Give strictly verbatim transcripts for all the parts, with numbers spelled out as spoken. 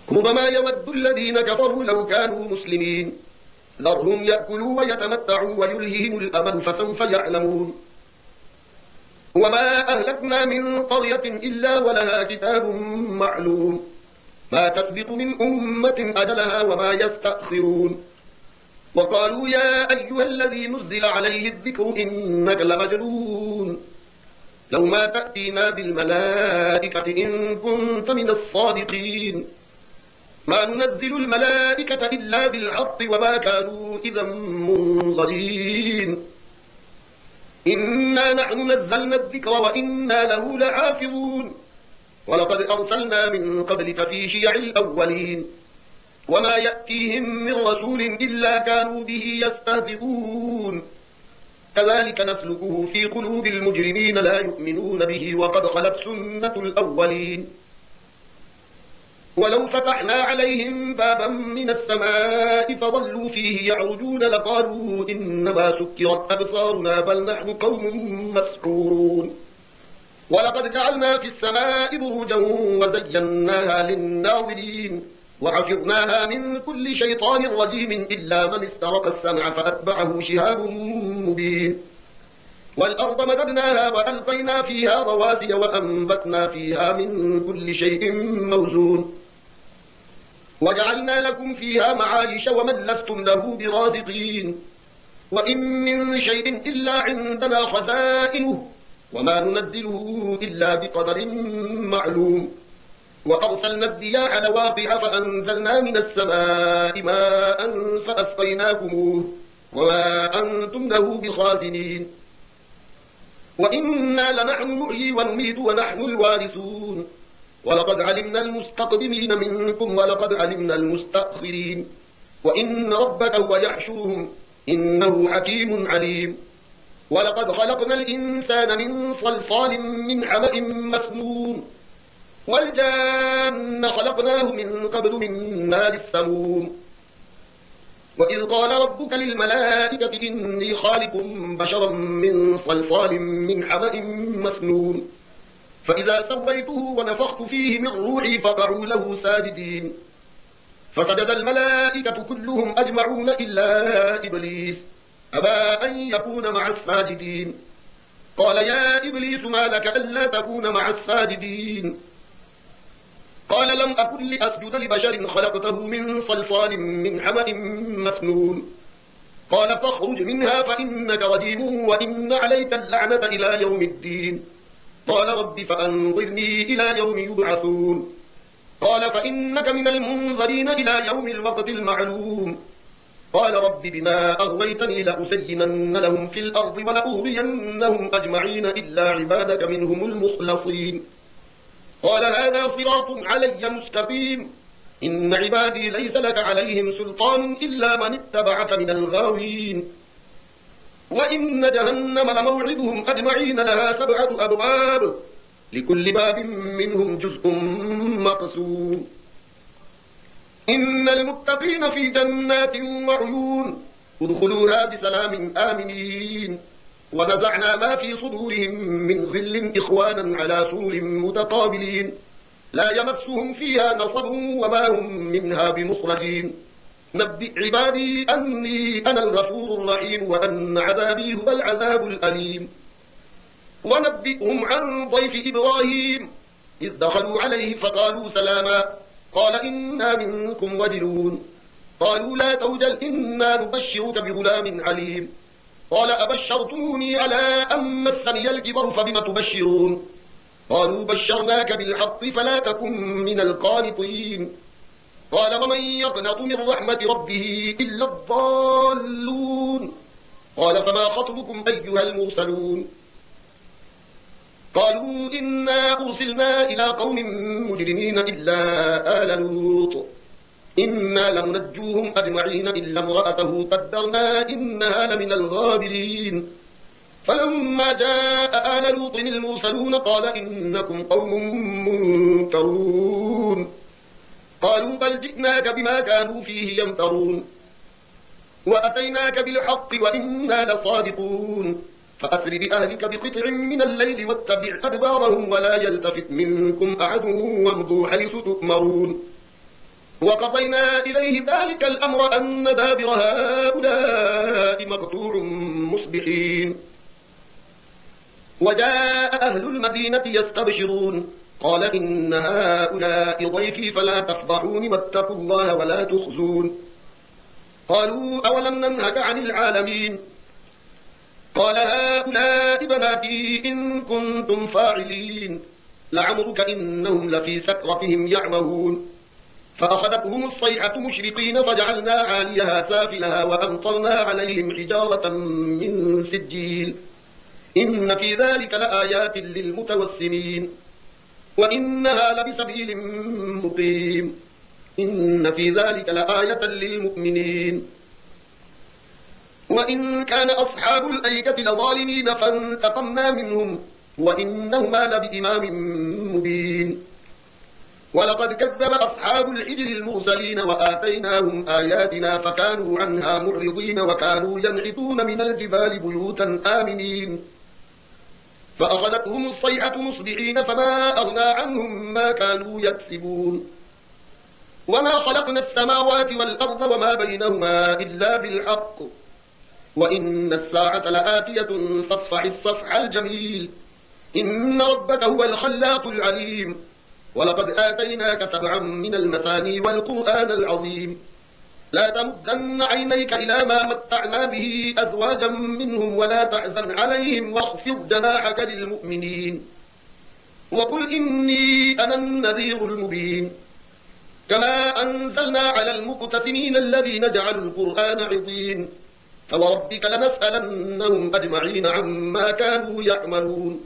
ربما يود الذين كفروا لو كانوا مسلمين ذرهم يأكلوا ويتمتعوا ويلههم الأمل فسوف يعلمون. وما أهلكنا من قرية إلا ولها كتاب معلوم ما تسبق من أمة أجلها وما يستأخرون. وقالوا يا أيها الذي نزل عليه الذكر إنك لمجنون لو ما تأتينا بالملائكة إن كنت من الصادقين ما ننزل الملائكة إلا بالحق وما كانوا إذا منظرين. إنا نحن نزلنا الذكر وإنا له لحافظون. ولقد أرسلنا من قبلك في شيع الأولين وما يأتيهم من رسول إلا كانوا به يستهزئون. كذلك نسلكه في قلوب المجرمين لا يؤمنون به وقد خلت سنة الأولين. ولو فتحنا عليهم بابا من السماء فظلوا فيه يعرجون لقالوا إنما سكرت أبصارنا بل نحن قوم مسحورون. ولقد جعلنا في السماء بروجا وزيناها للناظرين وحفظناها من كل شيطان رجيم إلا من استرق السمع فأتبعه شهاب مبين. والأرض مددناها وألقينا فيها رواسي وأنبتنا فيها من كل شيء موزون. وجعلنا لكم فيها معايش ومن لستم له برازقين. وإن من شيء إلا عندنا خزائنه وما ننزله إلا بقدر معلوم. وأرسلنا الرياح لواقح فأنزلنا من السماء ماء فأسقيناكموه وما أنتم له بخازنين. وإنا لنحن نحيي ونميت ونحن الوارثون. ولقد علمنا المستقدمين منكم ولقد علمنا المستأخرين. وإن ربك هو يحشرهم إنه حكيم عليم. ولقد خلقنا الإنسان من صلصال من حمأ مسنون والجان خلقناه من قبل من نار السموم. وإذ قال ربك للملائكة إني خالق بشرا من صلصال من حمأ مسنون فإذا سويته ونفخت فيه من روحي فقعوا له ساجدين. فسجد الملائكة كلهم أجمعون إلا إبليس أبى أن يكون مع الساجدين. قال يا إبليس ما لك ألا تكون مع الساجدين؟ قال لم أكن لأسجد لبشر خلقته من صلصال من حمأ مسنون. قال فاخرج منها فإنك رجيم وإن عليك اللعنة إلى يوم الدين. قال رب فأنظرني إلى يوم يبعثون. قال فإنك من المنظرين إلى يوم الوقت المعلوم. قال رب بما أغويتني لأزينن لهم في الأرض ولأغوينهم أجمعين إلا عبادك منهم المخلصين. قال هذا صراط علي مستقيم إن عبادي ليس لك عليهم سلطان إلا من اتبعك من الغاوين. وإن جهنم لموعدهم أجمعين لها سبعة أبواب لكل باب منهم جزء مقسوم. إن المتقين في جنات وعيون ادخلوها بسلام آمنين. ونزعنا ما في صدورهم من غل إخوانا على سرر متقابلين لا يمسهم فيها نصب وما هم منها بمخرجين. نبئ عبادي أني أنا الغفور الرحيم وأن عذابي هو العذاب الأليم. ونبئهم عن ضيف إبراهيم إذ دخلوا عليه فقالوا سلاما قال إنا منكم وجلون. قالوا لا توجل إنا نبشرك بغلام عليم. قال أبشرتموني على أن مسني الكبر فبم تبشرون؟ قالوا بشرناك بالحق فلا تكن من القانطين. قال ومن يقنط من رحمة ربه إلا الضالون. قال فما خطبكم أيها المرسلون؟ قالوا إنا أرسلنا إلى قوم مجرمين إلا آل لوط إنا لمنجوهم أجمعين إلا امرأته قدرنا إنها لمن الغابرين. فلما جاء آل لوط المرسلون قال إنكم قوم منكرون. قالوا بل جئناك بما كانوا فيه يمترون وأتيناك بالحق وإنا لصادقون. فأسر بأهلك بقطع من الليل واتبع أدبارهم ولا يلتفت منكم أحد وامضوا حيث تؤمرون. وقضينا إليه ذلك الأمر أن دابر هؤلاء مقطوع مصبحين. وجاء أهل المدينة يستبشرون قال إن هؤلاء ضيفي فلا تفضحون واتقوا الله ولا تخزون. قالوا أولم ننهك عن العالمين؟ قال هؤلاء بناتي إن كنتم فاعلين لعمرك إنهم لفي سكرتهم يعمهون. فأخذتهم الصيحة مشرقين فجعلنا عاليها سافلها وأمطرنا عليهم حجارة من سجيل إن في ذلك لآيات للمتوسمين وإنها لبسبيل مقيم إن في ذلك لآية للمؤمنين. وإن كان أصحاب الأيكة لظالمين فانتقمنا منهم وإنهما لبإمام مبين. ولقد كذب أصحاب الحجر المرسلين وآتيناهم آياتنا فكانوا عنها معرضين وكانوا ينحتون من الجبال بيوتا آمنين. فأخذتهم الصيحة مصبحين فما أغنى عنهم ما كانوا يكسبون. وما خلقنا السماوات والأرض وما بينهما إلا بالحق وإن الساعة لآتية فاصفح الصفح الجميل إن ربك هو الخلاق العليم. ولقد آتيناك سبعا من المثاني والقرآن العظيم لا تمدن عينيك إلى ما متعنا به أزواجا منهم ولا تحزن عليهم واخفض جناحك للمؤمنين وقل إني أنا النذير المبين. كما أنزلنا على المقتسمين الذين جعلوا القرآن عظيم فوربك لنسألنهم أجمعين عما كانوا يعملون.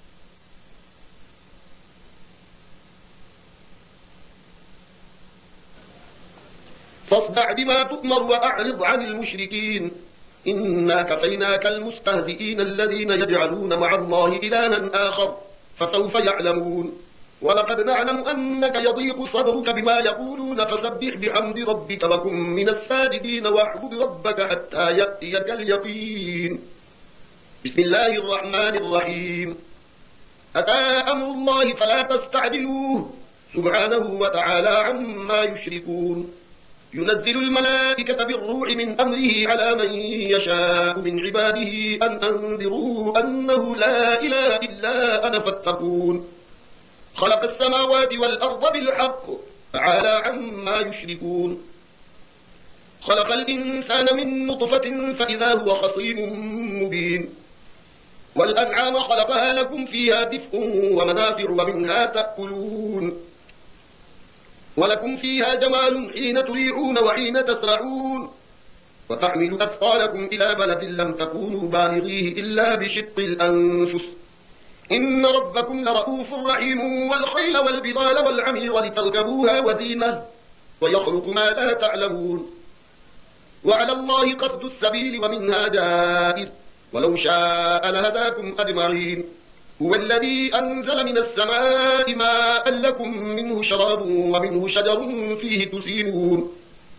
فاصدع بما تؤمر وأعرض عن المشركين إنا كفيناك المستهزئين الذين يجعلون مع الله إلها آخر فسوف يعلمون. ولقد نعلم أنك يضيق صدرك بما يقولون فسبح بحمد ربك وكن من الساجدين واعبد ربك حتى يأتيك اليقين. بسم الله الرحمن الرحيم. أتى أمر الله فلا تستعجلوه سبحانه وتعالى عما يشركون. ينزل الملائكة بالروح من أمره على من يشاء من عباده أن أنذروا أنه لا إله إلا أنا فاتقون. خلق السماوات والأرض بالحق تعالى عما يشركون. خلق الإنسان من نطفة فإذا هو خصيم مبين. والأنعام خلقها لكم فيها دفء ومنافع ومنها تأكلون ولكم فيها جمال حين تريعون وحين تسرعون وتحمل أثقالكم إلى بلد لم تكونوا بالغيه إلا بشق الأنفس إن ربكم لرؤوف رحيم. والخيل والبغال والعمير لتركبوها وزينة ويخلق ما لا تعلمون. وعلى الله قصد السبيل ومنها جائر ولو شاء لهداكم أجمعين. هو الذي أنزل من السماء ماء لكم منه شراب ومنه شجر فيه تسيمون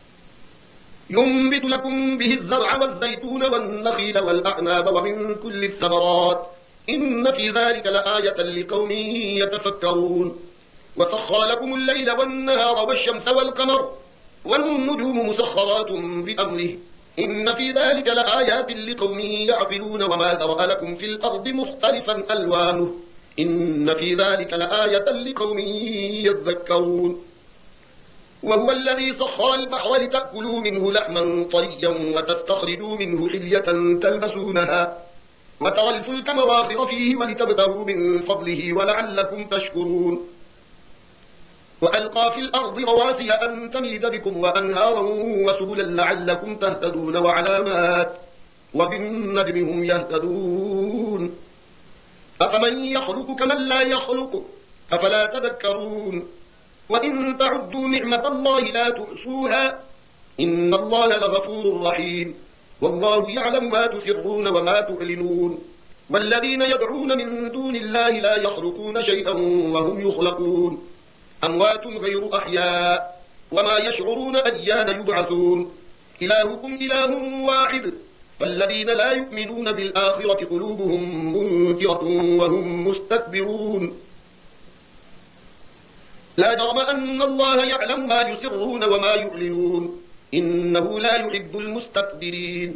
ينبت لكم به الزرع والزيتون والنخيل والأعناب ومن كل الثمرات إن في ذلك لآية لقوم يتفكرون. وسخر لكم الليل والنهار والشمس والقمر والنجوم مسخرات بأمره إن في ذلك لآيات لقوم يعقلون. وما ذرأ لكم في الأرض مختلفا ألوانه إن في ذلك لآية لقوم يذكرون. وهو الذي سخر البحر لتأكلوا منه لحما طريا وتستخرجوا منه حلية تلبسونها وترى الفلك مواخر فيه ولتبتغوا من فضله ولعلكم تشكرون. وألقى في الأرض رواسي أن تميد بكم وأنهارا وسبلا لعلكم تهتدون وعلامات وبالنجم هم يهتدون. أفمن يخلق كمن لا يخلق أفلا تذكرون. وإن تعدوا نعمة الله لا تحصوها إن الله لغفور رحيم. والله يعلم ما تسرون وما تعلنون. والذين يدعون من دون الله لا يخلقون شيئا وهم يخلقون أموات غير أحياء وما يشعرون أيان يبعثون. إلهكم إله واحد فالذين لا يؤمنون بالآخرة قلوبهم منكرة وهم مستكبرون. لا جرم أن الله يعلم ما يسرون وما يعلنون إنه لا يحب المستكبرين.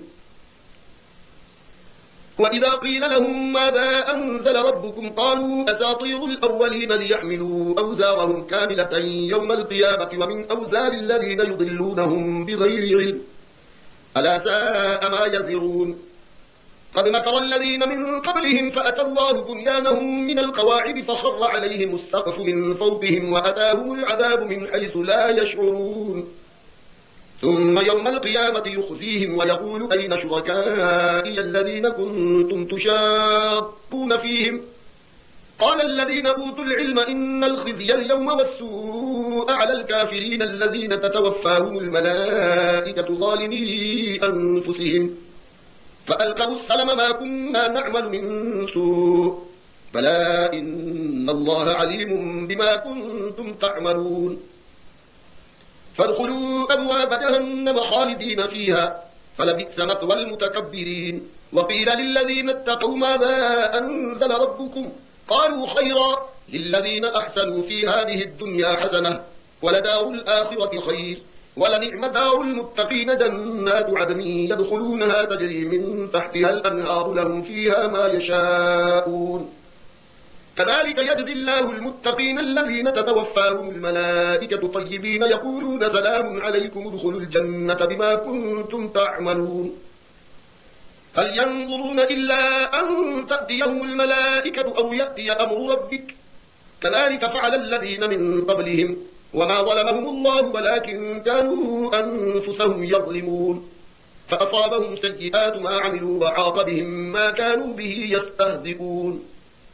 وإذا قيل لهم ماذا أنزل ربكم قالوا أساطير الأولين ليحملوا أوزارهم كاملة يوم القيامة ومن أوزار الذين يضلونهم بغير علم ألا ساء ما يزرون. قد مكر الذين من قبلهم فأتى الله بنيانهم من القواعد فخر عليهم السقف من فوقهم وأتاهم العذاب من حيث لا يشعرون. ثم يوم القيامة يخزيهم ويقول أين شركائي الذين كنتم تشاقون فيهم قال الذين أوتوا العلم إن الخزي اليوم والسوء على الكافرين الذين تتوفاهم الملائكة ظالمي أنفسهم فألقوا السلم ما كنا نعمل من سوء بلى إن الله عليم بما كنتم تعملون. فادخلوا أبواب جهنم خالدين فيها فلبئس مثوى المتكبرين. وقيل للذين اتقوا ماذا أنزل ربكم قالوا خيرا للذين أحسنوا في هذه الدنيا حسنة ولدار الآخرة خير ولنعم دار المتقين جنات عدن يدخلونها تجري من تحتها الأنهار لهم فيها ما يشاءون كذلك يجزي الله المتقين الذين تتوفاهم الملائكة طيبين يقولون سلام عليكم ادخلوا الجنة بما كنتم تعملون. هل ينظرون إلا أن تأتيهم الملائكة أو يأتي أمر ربك كذلك فعل الذين من قبلهم وما ظلمهم الله ولكن كانوا أنفسهم يظلمون فأصابهم سيئات ما عملوا وحاق بهم ما كانوا به يستهزئون.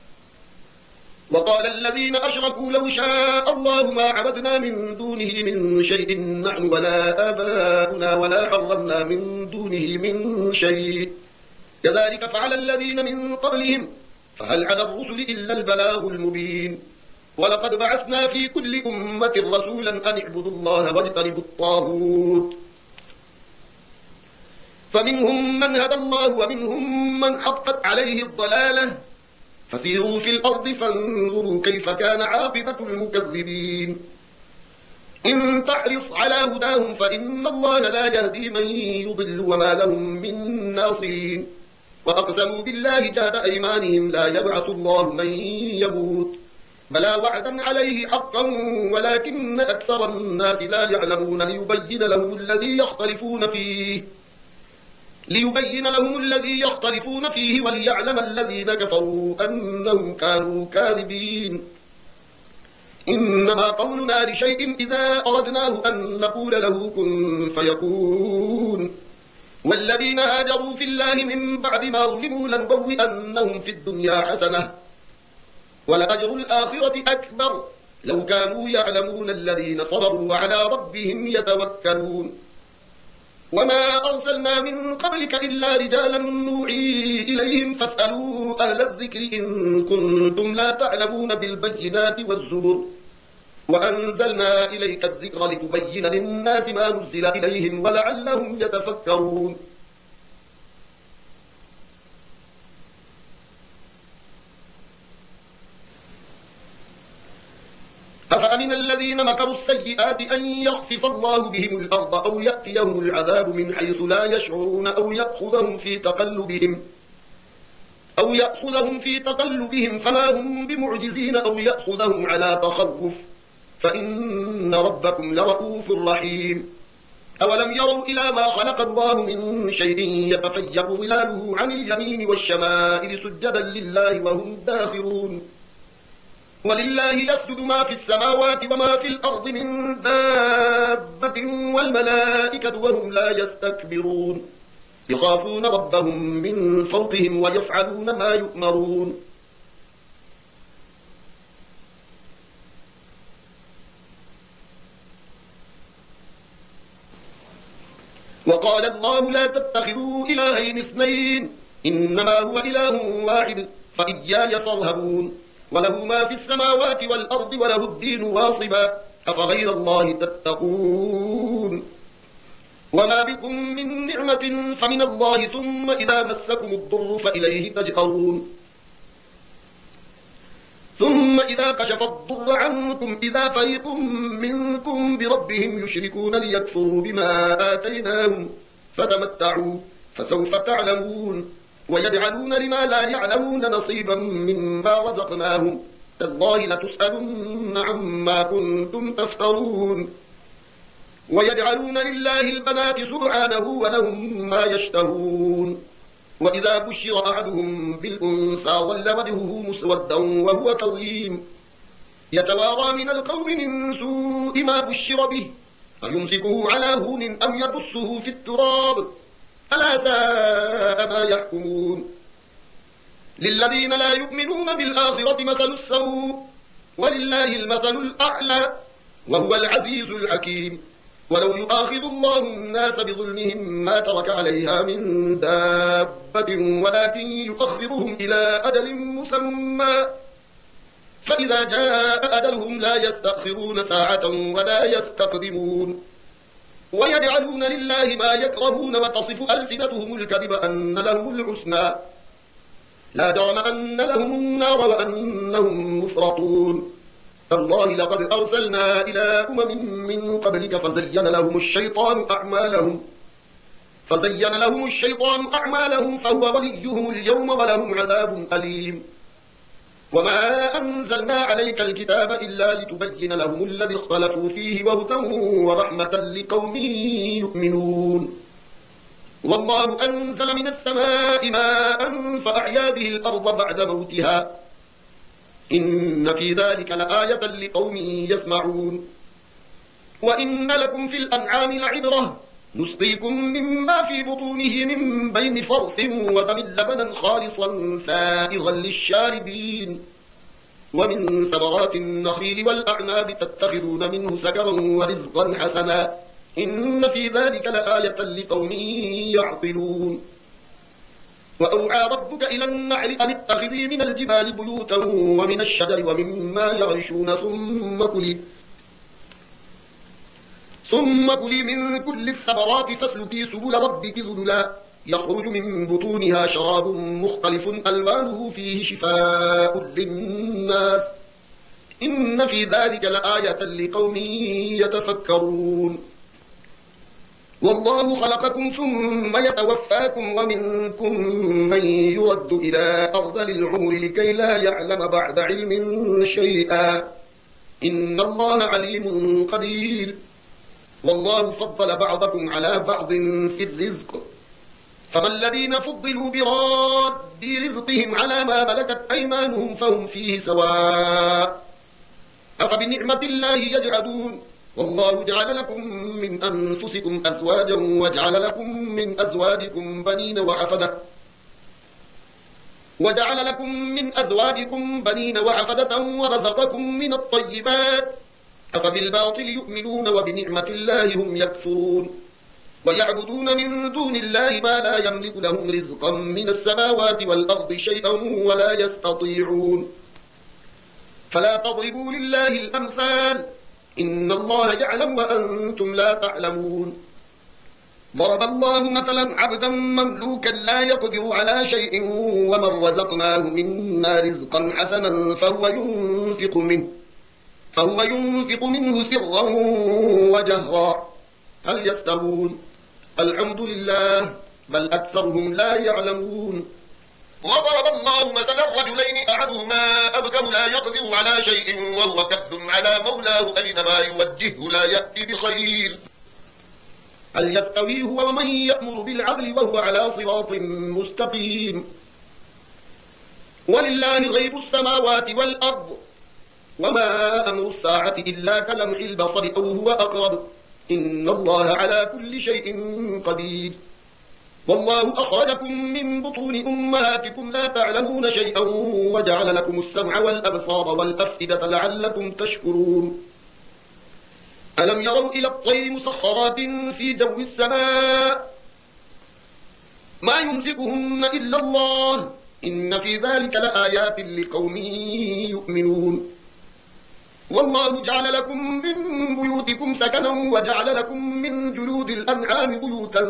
وقال الذين أشركوا لو شاء الله ما عبدنا من دونه من شيء نحن ولا آباؤنا ولا حرمنا من دونه من شيء كذلك فعل الذين من قبلهم فهل على الرسل إلا البلاغ المبين. ولقد بعثنا في كل أمة رسولا أن اعبدوا الله واجتنبوا الطاغوت فمنهم من هدى الله ومنهم من حقت عليه الضلالة فسيروا في الأرض فانظروا كيف كان عاقبة المكذبين. إن تحرص على هداهم فإن الله لا يهدي من يضل وما لهم من ناصرين. وأقسموا بالله جهد أيمانهم لا يبعث الله من يموت بلى وعدا عليه حقا ولكن أكثر الناس لا يعلمون ليبين لهم الذي يختلفون فيه ليبين لهم الذي يختلفون فيه وليعلم الذين كفروا أنهم كانوا كاذبين. إنما قولنا لشيء إذا أردناه أن نقول له كن فيكون. والذين هاجروا في الله من بعد ما ظلموا لنبوئنهم في الدنيا حسنة ولأجر الآخرة أكبر لو كانوا يعلمون الذين صبروا وعلى ربهم يتوكلون. وما أرسلنا من قبلك إلا رجالا نوحي إليهم فاسألوا أهل الذكر إن كنتم لا تعلمون بالبينات والزبر وأنزلنا إليك الذكر لتبين للناس ما نزل إليهم ولعلهم يتفكرون. أفأمن الذين مكروا السيئات أن يخسف الله بهم الأرض أو يأتيهم العذاب من حيث لا يشعرون أو يأخذهم في تقلبهم أو يأخذهم في تقلبهم فما هم بمعجزين أو يأخذهم على تخوف فإن ربكم لرؤوف رحيم. أولم يروا إلى ما خلق الله من شيء يتفيأ ظلاله عن اليمين والشمائل سجدا لله وهم داخرون. ولله يسجد ما في السماوات وما في الأرض من دابة والملائكة وهم لا يستكبرون يخافون ربهم من فوقهم ويفعلون ما يؤمرون. وقال الله لا تتخذوا إلهين اثنين إنما هو إله واحد فإياي فارهبون وله ما في السماوات والأرض وله الدين واصبا أفغير الله تتقون. وما بكم من نعمة فمن الله ثم إذا مسكم الضر فإليه تجأرون. ثم إذا كشف الضر عنكم إذا فريق منكم بربهم يشركون ليكفروا بما آتيناهم فتمتعوا فسوف تعلمون ويجعلون لما لا يعلمون نصيبا مما رزقناهم تالله لتسألن عما كنتم تفترون ويجعلون لله البنات سبحانه ولهم ما يشتهون وإذا بشر أحدهم بالأنثى ظل وجهه مسودا وهو كظيم يتوارى من القوم من سوء ما بشر به أيمسكه على هون أم يدسه في التراب ألا ساء ما يحكمون للذين لا يؤمنون بالآخرة مثل السوء ولله المثل الأعلى وهو العزيز الحكيم ولو يؤاخذ الله الناس بظلمهم ما ترك عليها من دابة ولكن يؤخرهم إلى أجل مسمى فإذا جاء أجلهم لا يستأخرون ساعة ولا يستقدمون ويجعلون لله ما يكرهون وتصف ألسنتهم الكذب أن لهم الحسنى لا جرم أن لهم النار وأنهم مفرطون تالله لقد أرسلنا إلى أمم من قبلك فزين لهم الشيطان أعمالهم فزين لهم الشيطان أعمالهم فهو وليهم اليوم ولهم عذاب أليم وما أنزلنا عليك الكتاب إلا لتبين لهم الذي اختلفوا فيه وهدى ورحمة لقوم يؤمنون والله أنزل من السماء ماء فأحيا به الأرض بعد موتها إن في ذلك لآية لقوم يسمعون وإن لكم في الأنعام لعبرة نسقيكم مما في بطونه من بين فرث ودم لبنا خالصا سائغا للشاربين ومن ثمرات النخيل والأعناب تتخذون منه سكرا ورزقا حسنا إن في ذلك لآية لقوم يعقلون وأوحى ربك إلى النحل أن اتخذي من الجبال بيوتا ومن الشجر ومما يعرشون ثم كلي ثم كلي من كل الثمرات فاسلكي سبل ربك ذللا يخرج من بطونها شراب مختلف ألوانه فيه شفاء للناس إن في ذلك لآية لقوم يتفكرون والله خلقكم ثم يتوفاكم ومنكم من يرد إلى أرذل العمر لكي لا يعلم بعد علم شيئا إن الله عليم قدير والله فضل بعضكم على بعض في الرزق فما الذين فضلوا براد رزقهم على ما ملكت أيمانهم فهم فيه سواء أفبنعمة الله يجحدون والله جعل لكم من أنفسكم أزواجا وجعل لكم من أزواجكم بنين وحفدة وجعل لكم من أزواجكم بنين وحفدة ورزقكم من الطيبات أفبالباطل يؤمنون وبنعمة الله هم يكفرون ويعبدون من دون الله ما لا يملك لهم رزقا من السماوات والأرض شيئا ولا يستطيعون فلا تضربوا لله الأمثال إن الله يعلم وأنتم لا تعلمون ضرب الله مثلا عبدا مملوكا لا يقدر على شيء ومن رزقناه منا رزقا حسنا فهو ينفق منه فهو ينفق منه سرا وجهرا هل يستوون الحمد لله بل أكثرهم لا يعلمون وضرب الله مثلا رجلين أحدهما أبكم لا يقدر على شيء وهو كد على مولاه أينما يوجهه لا يأتي بخير هل يستوي هو ومن يأمر بالعدل وهو على صراط مستقيم ولله غيب السماوات والأرض وما أمر الساعة إلا كلمح البصر أو هو أقرب إن الله على كل شيء قدير والله أخرجكم من بطون أمهاتكم لا تعلمون شيئا وجعل لكم السمع والأبصار والأفئدة لعلكم تشكرون ألم يروا إلى الطير مسخرات في جو السماء ما يمسكهن إلا الله إن في ذلك لآيات لقوم يؤمنون والله جعل لكم من بيوتكم سكنا وجعل لكم من جلود الأنعام بيوتا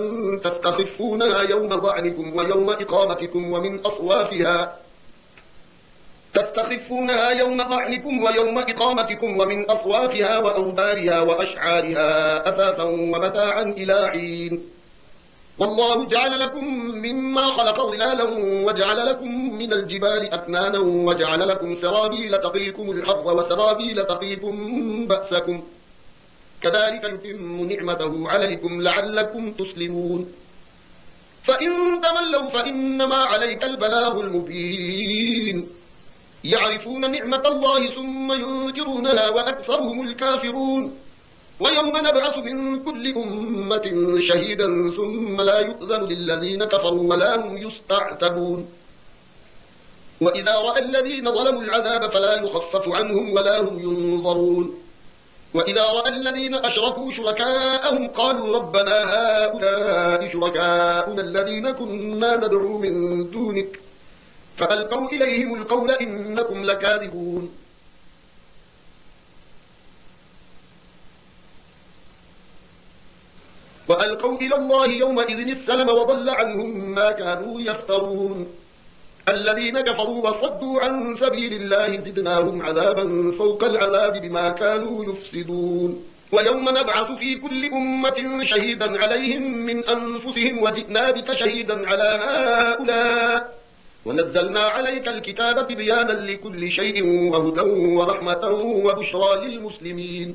تستخفونها يوم ظعنكم ويوم إقامتكم ومن أصوافها تستخفونها يوم طعنكم ويوم إقامتكم ومن أصوافها وأوبارها وأشعارها أثاثا ومتاعا إلى حين. والله جعل لكم مما خلق ظلالا وجعل لكم من الجبال أكنانا وجعل لكم سرابيل تقيكم الحر وسرابيل تقيكم بأسكم كذلك يتم نعمته عليكم لعلكم تسلمون. فإن تولوا فإنما عليك البلاغ المبين. يعرفون نعمة الله ثم ينكرونها وأكثرهم الكافرون. ويوم نبعث من كل أمة شهيدا ثم لا يؤذن للذين كفروا ولا هم يستعتبون. وإذا رأى الذين ظلموا العذاب فلا يخفف عنهم ولا هم ينظرون. وإذا رأى الذين أشركوا شركاءهم قالوا ربنا هؤلاء شركاؤنا الذين كنا ندعو من دونك فألقوا إليهم القول إنكم لكاذبون. وألقوا إلى الله يومئذ السلم وضل عنهم ما كانوا يفترون. الذين كفروا وصدوا عن سبيل الله زدناهم عذابا فوق العذاب بما كانوا يفسدون. ويوم نبعث في كل أمة شهيدا عليهم من أنفسهم وجئنا بك شهيدا على هؤلاء ونزلنا عليك الكتاب بيانا لكل شيء وهدى ورحمة وبشرى للمسلمين.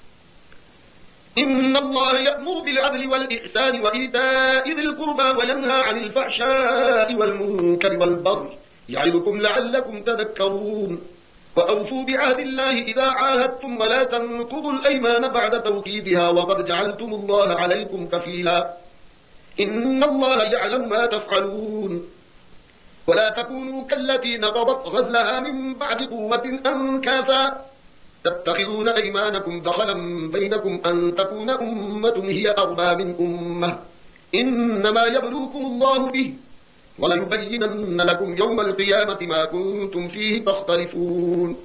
إن الله يأمر بالعدل والإحسان وإيتاء ذي القربى وينهى عن الفحشاء والمنكر والبغي يعظكم لعلكم تذكرون. وأوفوا بعهد الله إذا عاهدتم ولا تنقضوا الأيمان بعد توكيدها وقد جعلتم الله عليكم كفيلا إن الله يعلم ما تفعلون. ولا تكونوا كالتي نقضت غزلها من بعد قوة أنكاثا تتخذون أيمانكم دخلا بينكم أن تكون أمة هي أربى من أمة إنما يبلوكم الله به وليبينن لكم يوم القيامة ما كنتم فيه تختلفون.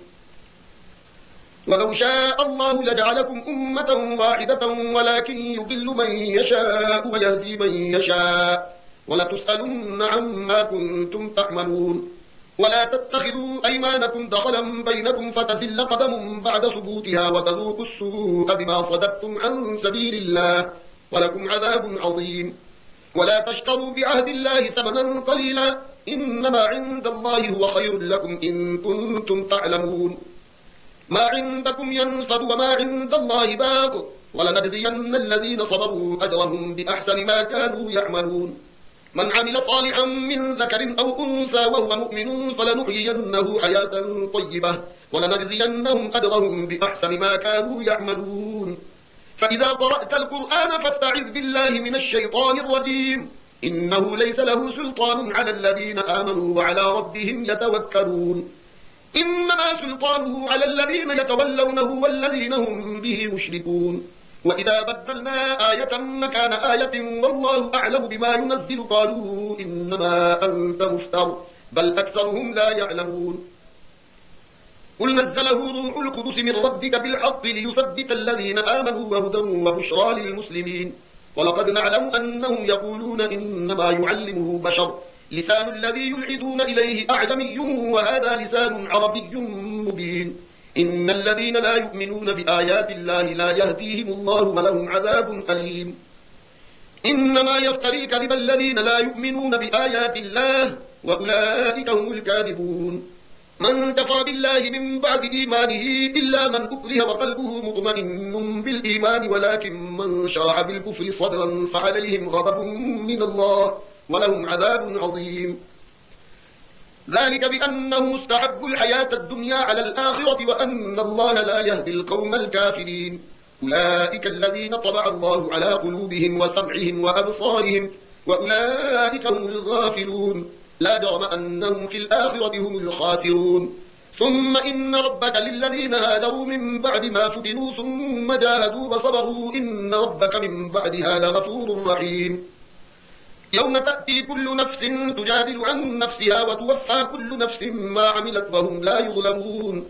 ولو شاء الله لجعلكم أمة واحدة ولكن يضل من يشاء ويهدي من يشاء ولتسألن عما كنتم تعملون. ولا تتخذوا أيمانكم دخلا بينكم فتزل قدم بعد ثبوتها وتذوقوا السوء بما صددتم عن سبيل الله ولكم عذاب عظيم. ولا تشتروا بعهد الله ثمنا قليلا إنما عند الله هو خير لكم إن كنتم تعلمون. ما عندكم ينفد وما عند الله باق ولنجزين الذين صبروا أجرهم بأحسن ما كانوا يعملون. من عمل صالحا من ذكر أو أنثى وهو مؤمن فلنحيينه حياة طيبة ولنجزينهم أجرهم بأحسن ما كانوا يعملون. فإذا قرأت القرآن فاستعذ بالله من الشيطان الرجيم إنه ليس له سلطان على الذين آمنوا وعلى ربهم يتوكلون. إنما سلطانه على الذين يتولونه والذين هم به مشركون. وإذا بدلنا آية مكان آية والله أعلم بما ينزل قالوا إنما أنت مفتر بل أكثرهم لا يعلمون. قل نزله روح القدس من ربك بالحق ليثبت الذين آمنوا وهدى وبشرى للمسلمين. ولقد نعلم أنهم يقولون إنما يعلمه بشر لسان الذي يلحدون إليه أعجمي وهذا لسان عربي مبين. إن الذين لا يؤمنون بآيات الله لا يهديهم الله ولهم عذاب أليم. إنما يفتري الكذب الذين لا يؤمنون بآيات الله وأولئك هم الكاذبون. من كفر بالله من بعد إيمانه إلا من أكره وقلبه مطمئن بالإيمان ولكن من شرع بالكفر صدرا فعليهم غضب من الله ولهم عذاب عظيم. ذلك بأنهم استحبوا الحياة الدنيا على الآخرة وأن الله لا يهدي القوم الكافرين. أولئك الذين طبع الله على قلوبهم وسمعهم وأبصارهم وأولئك هم الغافلون. لا جرم أنهم في الآخرة هم الخاسرون. ثم إن ربك للذين هاجروا من بعد ما فتنوا ثم جاهدوا وصبروا إن ربك من بعدها لغفور رحيم. يوم تأتي كل نفس تجادل عن نفسها وتوفى كل نفس ما عملت وهم لا يظلمون.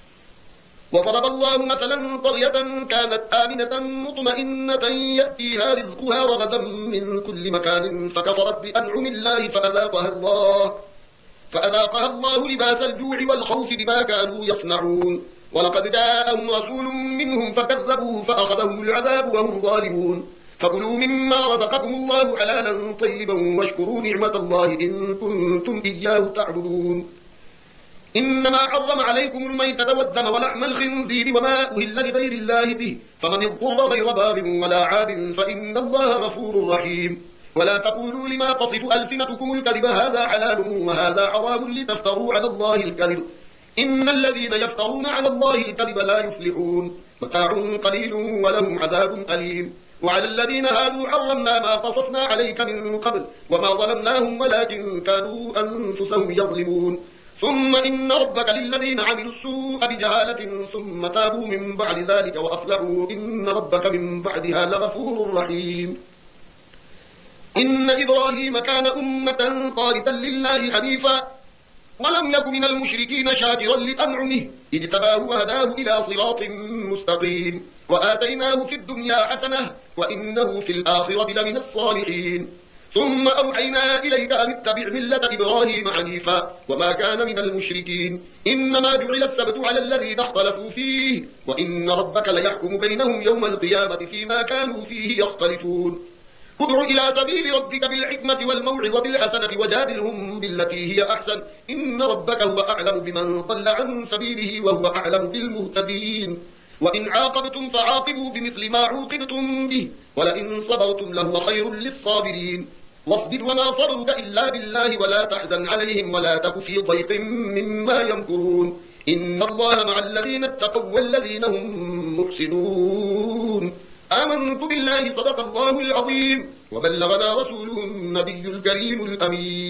وضرب الله مثلا قرية كانت آمنة مطمئنة يأتيها رزقها رغدا من كل مكان فكفرت بأنعم الله فأذاقها الله فأذاقها الله لباس الجوع والخوف بما كانوا يصنعون ولقد جاءهم رسول منهم فكذبوه فأخذهم العذاب وهم ظالمون فكلوا مما رزقكم الله حلالا طيبا واشكروا نعمة الله إن كنتم إياه تعبدون إنما حرم عليكم الميتة والدم ولحم الخنزير وما أهل لغير الله به فمن اضطر غير باغ ولا عاد فإن الله غفور رحيم ولا تقولوا لما تصف ألسنتكم الكذب هذا حلال وهذا حرام لتفتروا على الله الكذب إن الذين يفترون على الله الكذب لا يفلحون متاع قليل ولهم عذاب أليم وعلى الذين هادوا حرمنا ما قصصنا عليك من قبل وما ظلمناهم ولكن كانوا أنفسهم يظلمون ثم إن ربك للذين عملوا السوء بجهالة ثم تابوا من بعد ذلك وأصلحوا إن ربك من بعدها لغفور رحيم إن إبراهيم كان أمة قانتا لله حنيفا ولم يك من المشركين شاكرا لأنعمه اجتباه وهداه إلى صراط مستقيم وآتيناه في الدنيا حسنة وإنه في الآخرة لمن الصالحين ثم أوحينا إليك أن اتبع ملة إبراهيم حنيفا وما كان من المشركين إنما جعل السبت على الذين اختلفوا فيه وإن ربك ليحكم بينهم يوم القيامة فيما كانوا فيه يختلفون ادع إلى سبيل ربك بالحكمة والموعظة الحسنة وجادلهم بالتي هي أحسن إن ربك هو أعلم بمن ضل عن سبيله وهو أعلم بالمهتدين وإن عاقبتم فعاقبوا بمثل ما عوقبتم به ولئن صبرتم لهو خير للصابرين واصبر وما صبرك إلا بالله ولا تحزن عليهم ولا تك في ضيق مما يمكرون إن الله مع الذين اتقوا والذين هم محسنون آمنت بالله صدق الله العظيم وبلغنا رسوله النبي الكريم الأمين